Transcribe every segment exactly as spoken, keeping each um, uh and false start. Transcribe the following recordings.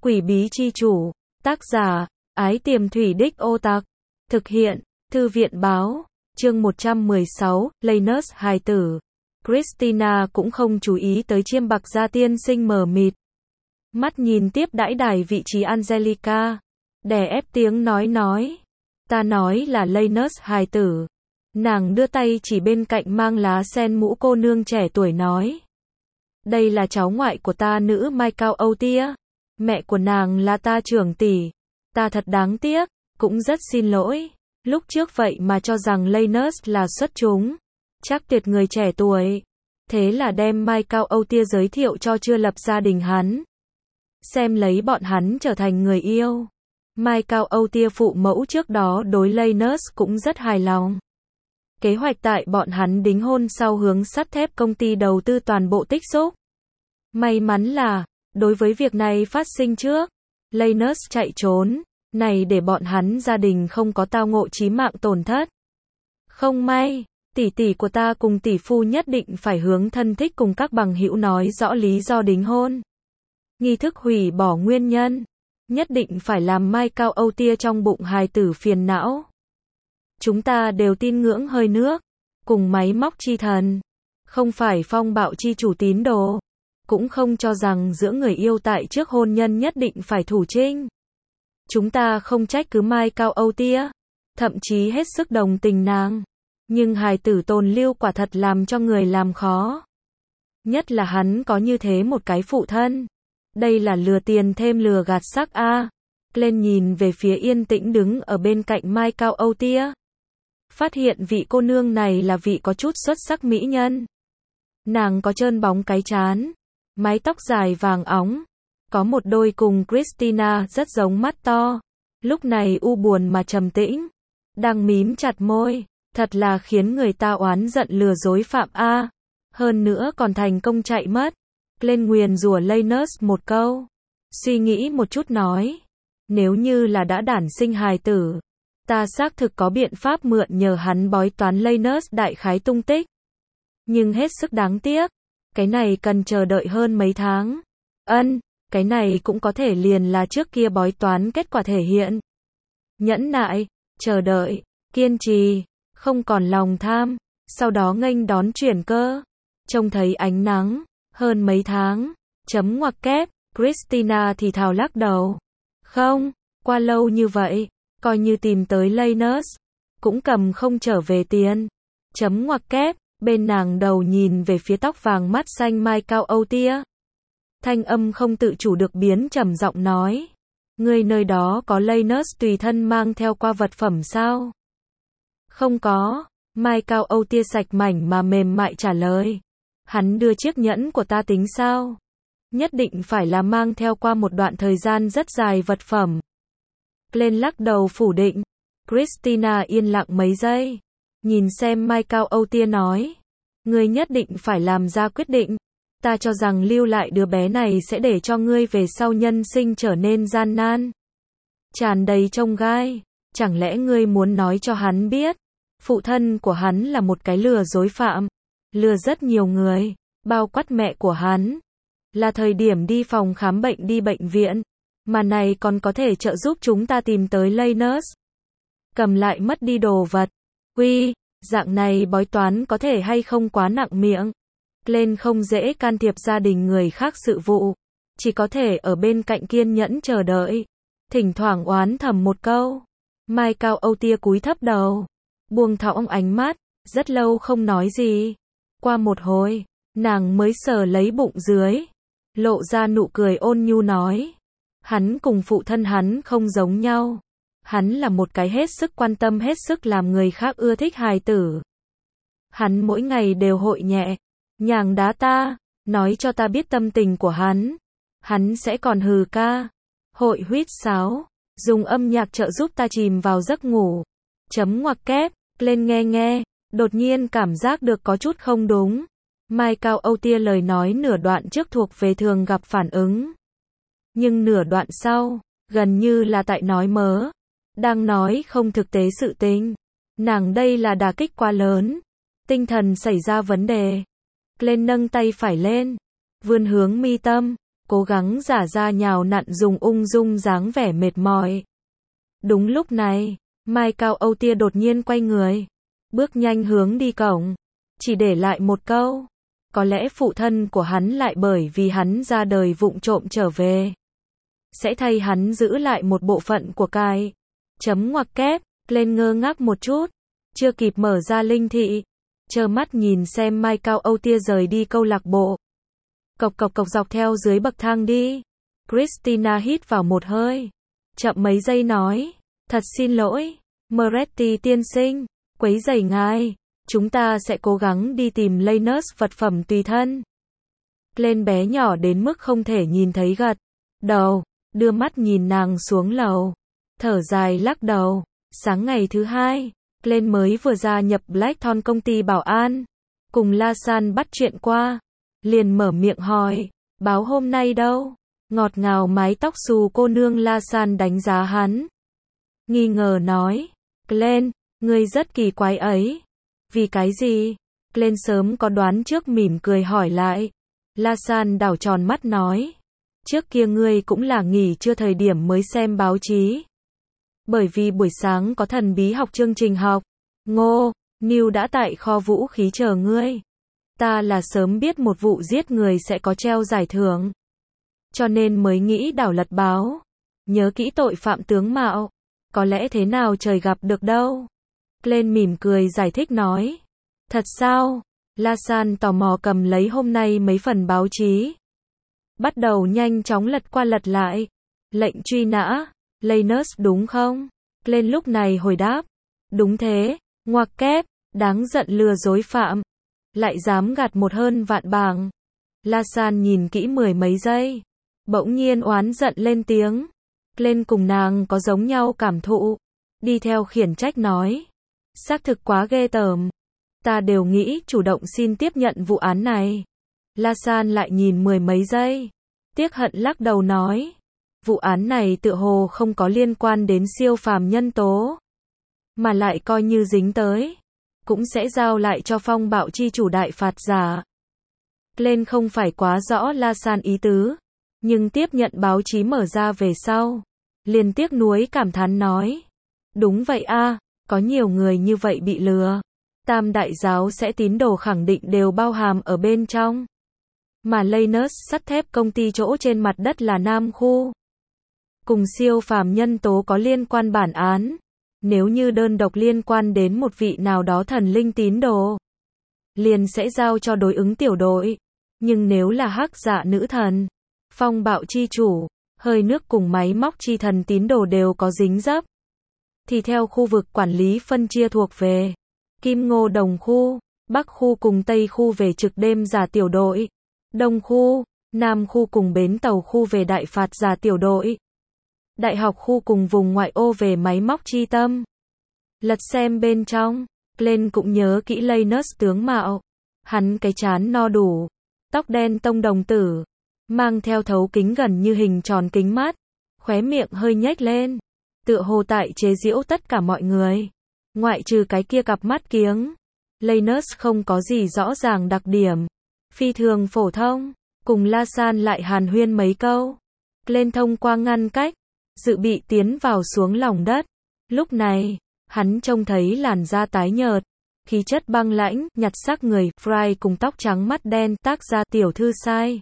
Quỷ bí chi chủ. Tác giả, Ái Tiềm Thủy Đích Ô Tặc. Thực hiện, Thư viện báo. Chương một trăm mười sáu, Lanus hài tử. Christina cũng không chú ý tới chiêm bạc gia tiên sinh mờ mịt. Mắt nhìn tiếp đãi đài vị trí Angelica. Đè ép tiếng nói nói. Ta nói là Lanus hài tử. Nàng đưa tay chỉ bên cạnh mang lá sen mũ cô nương trẻ tuổi nói. Đây là cháu ngoại của ta nữ Mai Cao Âu Tia. Mẹ của nàng là ta trưởng tỷ. Ta thật đáng tiếc, cũng rất xin lỗi. Lúc trước vậy mà cho rằng Lanus là xuất chúng. Chắc tuyệt người trẻ tuổi. Thế là đem Mai Cao Âu Tia giới thiệu cho chưa lập gia đình hắn. Xem lấy bọn hắn trở thành người yêu. Mai Cao Âu Tia phụ mẫu trước đó đối Lanus cũng rất hài lòng. Kế hoạch tại bọn hắn đính hôn sau hướng sắt thép công ty đầu tư toàn bộ tích xúc. May mắn là, đối với việc này phát sinh trước, Lanus chạy trốn, này để bọn hắn gia đình không có tao ngộ chí mạng tổn thất. Không may, tỷ tỷ của ta cùng tỷ phu nhất định phải hướng thân thích cùng các bằng hữu nói rõ lý do đính hôn. Nghi thức hủy bỏ nguyên nhân, nhất định phải làm Mai Cao Âu Tia trong bụng hài tử phiền não. Chúng ta đều tin ngưỡng hơi nước, cùng máy móc chi thần, không phải phong bạo chi chủ tín đồ, cũng không cho rằng giữa người yêu tại trước hôn nhân nhất định phải thủ trinh. Chúng ta không trách cứ Mai Cao Âu Tia, thậm chí hết sức đồng tình nàng, nhưng hài tử tồn lưu quả thật làm cho người làm khó. Nhất là hắn có như thế một cái phụ thân. Đây là lừa tiền thêm lừa gạt sắc a. Lên nhìn về phía yên tĩnh đứng ở bên cạnh Mai Cao Âu Tia. Phát hiện vị cô nương này là vị có chút xuất sắc mỹ nhân. Nàng có trơn bóng cái trán, mái tóc dài vàng óng, có một đôi cùng Christina rất giống mắt to. Lúc này u buồn mà trầm tĩnh, đang mím chặt môi, thật là khiến người ta oán giận lừa dối phạm a. Hơn nữa còn thành công chạy mất. Lên nguyền rủa Lanus một câu. Suy nghĩ một chút nói, nếu như là đã đản sinh hài tử, ta xác thực có biện pháp mượn nhờ hắn bói toán Lanus đại khái tung tích. Nhưng hết sức đáng tiếc, cái này cần chờ đợi hơn mấy tháng. Ân, cái này cũng có thể liền là trước kia bói toán kết quả thể hiện. Nhẫn nại, chờ đợi, kiên trì, không còn lòng tham, sau đó nghênh đón chuyển cơ. Trông thấy ánh nắng, hơn mấy tháng, chấm ngoặc kép, Christina thì thào lắc đầu. Không, qua lâu như vậy, coi như tìm tới Lanus, cũng cầm không trở về tiền. Chấm ngoặc kép, bên nàng đầu nhìn về phía tóc vàng mắt xanh Mai Cao Âu Tia. Thanh âm không tự chủ được biến trầm giọng nói. Người nơi đó có Lanus tùy thân mang theo qua vật phẩm sao? Không có, Mai Cao Âu Tia sạch mảnh mà mềm mại trả lời. Hắn đưa chiếc nhẫn của ta tính sao? Nhất định phải là mang theo qua một đoạn thời gian rất dài vật phẩm. Lên lắc đầu phủ định. Christina yên lặng mấy giây. Nhìn xem Mai Cao Âu Tia nói. Ngươi nhất định phải làm ra quyết định. Ta cho rằng lưu lại đứa bé này sẽ để cho ngươi về sau nhân sinh trở nên gian nan. Tràn đầy chông gai. Chẳng lẽ ngươi muốn nói cho hắn biết. Phụ thân của hắn là một cái lừa dối phạm. Lừa rất nhiều người. Bao quát mẹ của hắn. Là thời điểm đi phòng khám bệnh đi bệnh viện. Mà này còn có thể trợ giúp chúng ta tìm tới Lanus. Cầm lại mất đi đồ vật. Uy, dạng này bói toán có thể hay không quá nặng miệng. Lên không dễ can thiệp gia đình người khác sự vụ. Chỉ có thể ở bên cạnh kiên nhẫn chờ đợi. Thỉnh thoảng oán thầm một câu. Mai Cao Âu Tia cúi thấp đầu. Buông thõng ánh mắt. Rất lâu không nói gì. Qua một hồi, nàng mới sờ lấy bụng dưới. Lộ ra nụ cười ôn nhu nói. Hắn cùng phụ thân hắn không giống nhau. Hắn là một cái hết sức quan tâm hết sức làm người khác ưa thích hài tử. Hắn mỗi ngày đều hội nhẹ, nhàng đá ta, nói cho ta biết tâm tình của hắn. Hắn sẽ còn hừ ca, hội huýt sáo, dùng âm nhạc trợ giúp ta chìm vào giấc ngủ. Chấm ngoặc kép, lên nghe nghe, đột nhiên cảm giác được có chút không đúng. Mai Cao Âu Tia lời nói nửa đoạn trước thuộc về thường gặp phản ứng. Nhưng nửa đoạn sau, gần như là tại nói mớ. Đang nói không thực tế sự tình. Nàng đây là đả kích quá lớn. Tinh thần xảy ra vấn đề. Lên nâng tay phải lên. Vươn hướng mi tâm. cố gắng giả ra nhào nặn dùng ung dung dáng vẻ mệt mỏi. Đúng lúc này, Mai Cao Âu Tia đột nhiên quay người, bước nhanh hướng đi cổng, chỉ để lại một câu. Có lẽ phụ thân của hắn lại bởi vì hắn ra đời vụng trộm trở về, sẽ thay hắn giữ lại một bộ phận của cải. Chấm ngoặc kép, lên ngơ ngác một chút, chưa kịp mở ra linh thị, trơ mắt nhìn xem Mai Cao Âu Tia rời đi câu lạc bộ. Cộc cộc cộc dọc theo dưới bậc thang đi. Christina hít vào một hơi, chậm mấy giây nói, thật xin lỗi, Moretti tiên sinh, quấy rầy ngài, chúng ta sẽ cố gắng đi tìm Lanus vật phẩm tùy thân. Lên bé nhỏ đến mức không thể nhìn thấy gật đầu, đưa mắt nhìn nàng xuống lầu, thở dài lắc đầu. Sáng ngày thứ hai, Lên mới vừa gia nhập Blackthorn công ty bảo an, cùng La San bắt chuyện qua, liền mở miệng hỏi, báo hôm nay đâu? Ngọt ngào mái tóc xù cô nương La San đánh giá hắn, nghi ngờ nói, Glenn, ngươi rất kỳ quái ấy. Vì cái gì? Glenn sớm có đoán trước, mỉm cười hỏi lại. La San đảo tròn mắt nói, trước kia ngươi cũng là nghỉ trưa thời điểm mới xem báo chí. Bởi vì buổi sáng có thần bí học chương trình học. Ngô, Neil đã tại kho vũ khí chờ ngươi. Ta là sớm biết một vụ giết người sẽ có treo giải thưởng, cho nên mới nghĩ đảo lật báo. Nhớ kỹ tội phạm tướng mạo, có lẽ thế nào trời gặp được đâu. Glenn mỉm cười giải thích nói, thật sao? La San tò mò cầm lấy hôm nay mấy phần báo chí, bắt đầu nhanh chóng lật qua lật lại. Lệnh truy nã, Lanus đúng không? Glenn lúc này hồi đáp, đúng thế, ngoặc kép, đáng giận lừa dối phạm, lại dám gạt một hơn vạn bảng. La San nhìn kỹ mười mấy giây, bỗng nhiên oán giận lên tiếng. Glenn cùng nàng có giống nhau cảm thụ, đi theo khiển trách nói, xác thực quá ghê tởm, ta đều nghĩ chủ động xin tiếp nhận vụ án này. La San lại nhìn mười mấy giây, tiếc hận lắc đầu nói, vụ án này tựa hồ không có liên quan đến siêu phàm nhân tố, mà lại coi như dính tới, cũng sẽ giao lại cho phong bạo chi chủ đại phạt giả. Glenn không phải quá rõ La San ý tứ, nhưng tiếp nhận báo chí mở ra về sau, liền tiếc nuối cảm thán nói, đúng vậy a, có nhiều người như vậy bị lừa. Tam đại giáo sẽ tín đồ khẳng định đều bao hàm ở bên trong. Mà Lanus sắt thép công ty chỗ trên mặt đất là Nam khu. Cùng siêu phàm nhân tố có liên quan bản án. Nếu như đơn độc liên quan đến một vị nào đó thần linh tín đồ, liền sẽ giao cho đối ứng tiểu đội. Nhưng nếu là hắc dạ nữ thần, phong bạo chi chủ, hơi nước cùng máy móc chi thần tín đồ đều có dính dấp, thì theo khu vực quản lý phân chia thuộc về Kim Ngô Đồng khu, Bắc khu cùng Tây khu về trực đêm giả tiểu đội, Đông khu, Nam khu cùng bến tàu khu về đại phạt giả tiểu đội, Đại học khu cùng vùng ngoại ô về máy móc chi tâm. Lật xem bên trong, Glenn cũng nhớ kỹ Lanus tướng mạo. Hắn cái trán no đủ, tóc đen tông đồng tử, mang theo thấu kính gần như hình tròn kính mắt, khóe miệng hơi nhếch lên, tựa hồ tại chế giễu tất cả mọi người. Ngoại trừ cái kia cặp mắt kiếng, Lanus không có gì rõ ràng đặc điểm, phi thường phổ thông. Cùng La San lại hàn huyên mấy câu, Glenn thông qua ngăn cách, dự bị tiến vào xuống lòng đất. Lúc này, hắn trông thấy làn da tái nhợt, khí chất băng lãnh, nhạt sắc người, Fry cùng tóc trắng mắt đen, tác gia tiểu thư sai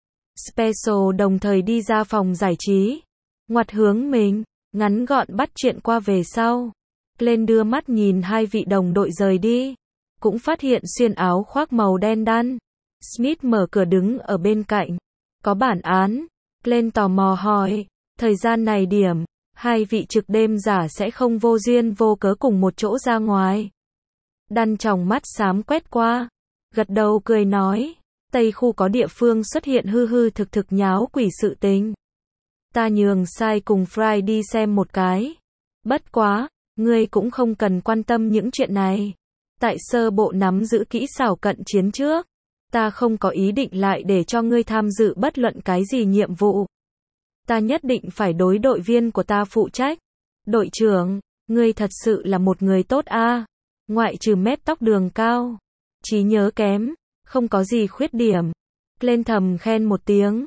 Special đồng thời đi ra phòng giải trí, ngoặt hướng mình, ngắn gọn bắt chuyện qua về sau. Glenn đưa mắt nhìn hai vị đồng đội rời đi, cũng phát hiện xuyên áo khoác màu đen đan Smith mở cửa đứng ở bên cạnh, có bản án. Glenn tò mò hỏi, thời gian này điểm, hai vị trực đêm giả sẽ không vô duyên vô cớ cùng một chỗ ra ngoài. Đan tròng mắt xám quét qua, gật đầu cười nói, Tây khu có địa phương xuất hiện hư hư thực thực nháo quỷ sự tình. Ta nhường sai cùng Fry đi xem một cái. Bất quá, ngươi cũng không cần quan tâm những chuyện này. Tại sơ bộ nắm giữ kỹ xảo cận chiến trước, ta không có ý định lại để cho ngươi tham dự bất luận cái gì nhiệm vụ. Ta nhất định phải đối đội viên của ta phụ trách. Đội trưởng, ngươi thật sự là một người tốt a. Ngoại trừ mép tóc đường cao, trí nhớ kém, không có gì khuyết điểm. Glenn thầm khen một tiếng.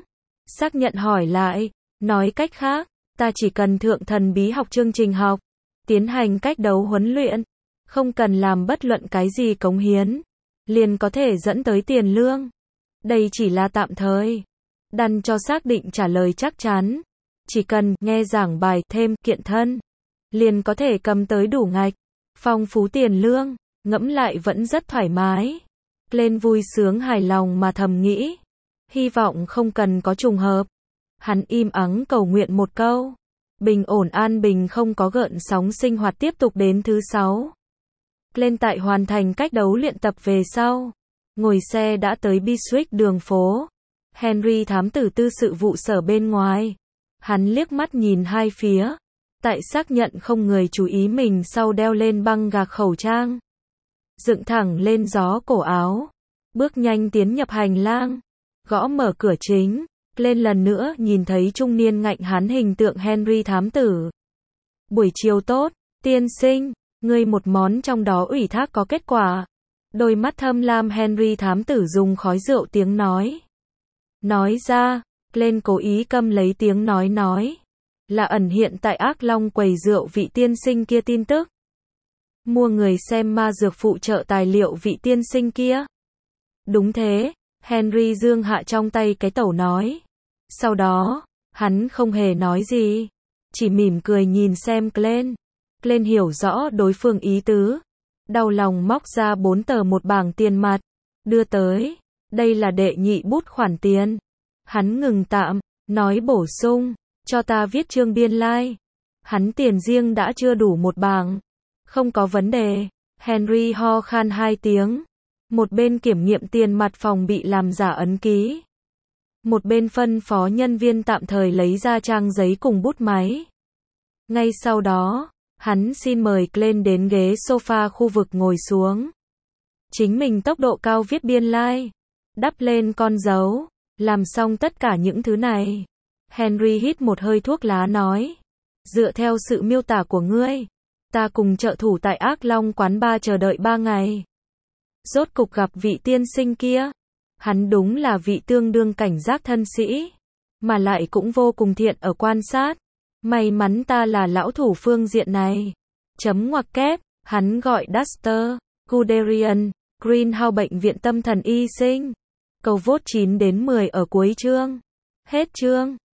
Xác nhận hỏi lại, nói cách khác, ta chỉ cần thượng thần bí học chương trình học, tiến hành cách đấu huấn luyện, không cần làm bất luận cái gì cống hiến, liền có thể dẫn tới tiền lương. Đây chỉ là tạm thời. Đắn cho xác định trả lời chắc chắn. Chỉ cần nghe giảng bài thêm kiện thân, liền có thể cầm tới đủ ngạch, phong phú tiền lương, ngẫm lại vẫn rất thoải mái. Lên vui sướng hài lòng mà thầm nghĩ. Hy vọng không cần có trùng hợp. Hắn im ắng cầu nguyện một câu. Bình ổn an bình không có gợn sóng sinh hoạt tiếp tục đến thứ sáu. Lên tại hoàn thành cách đấu luyện tập về sau. Ngồi xe đã tới Biswick đường phố. Henry thám tử tư sự vụ sở bên ngoài. Hắn liếc mắt nhìn hai phía. Tại xác nhận không người chú ý mình sau đeo lên băng gạc khẩu trang. Dựng thẳng lên gió cổ áo. Bước nhanh tiến nhập hành lang. Gõ mở cửa chính. Lên lần nữa nhìn thấy trung niên ngạnh hán hình tượng Henry thám tử. Buổi chiều tốt, tiên sinh. Ngươi một món trong đó ủy thác có kết quả. Đôi mắt thâm lam Henry thám tử dùng khói rượu tiếng nói. Nói ra, lên cố ý câm lấy tiếng nói nói. Là ẩn hiện tại Ác Long quầy rượu vị tiên sinh kia tin tức. Mua người xem ma dược phụ trợ tài liệu vị tiên sinh kia. Đúng thế, Henry dương hạ trong tay cái tẩu nói. Sau đó, hắn không hề nói gì. Chỉ mỉm cười nhìn xem Glenn. Glenn hiểu rõ đối phương ý tứ. Đau lòng móc ra bốn tờ một bảng tiền mặt. Đưa tới. Đây là đệ nhị bút khoản tiền. Hắn ngừng tạm. Nói bổ sung. Cho ta viết chương biên lai. Like. Hắn tiền riêng đã chưa đủ một bảng. Không có vấn đề. Henry ho khan hai tiếng. Một bên kiểm nghiệm tiền mặt phòng bị làm giả ấn ký. Một bên phân phó nhân viên tạm thời lấy ra trang giấy cùng bút máy. Ngay sau đó, hắn xin mời Glenn đến ghế sofa khu vực ngồi xuống. Chính mình tốc độ cao viết biên lai. Like. Đắp lên con dấu. Làm xong tất cả những thứ này. Henry hít một hơi thuốc lá nói. Dựa theo sự miêu tả của ngươi, ta cùng trợ thủ tại Ác Long quán bar chờ đợi ba ngày. Rốt cục gặp vị tiên sinh kia. Hắn đúng là vị tương đương cảnh giác thân sĩ. Mà lại cũng vô cùng thiện ở quan sát. May mắn ta là lão thủ phương diện này. Chấm ngoặc kép, hắn gọi Dexter Guderian, Greenhouse bệnh viện tâm thần y sinh. Câu vote chín đến mười ở cuối chương. Hết chương.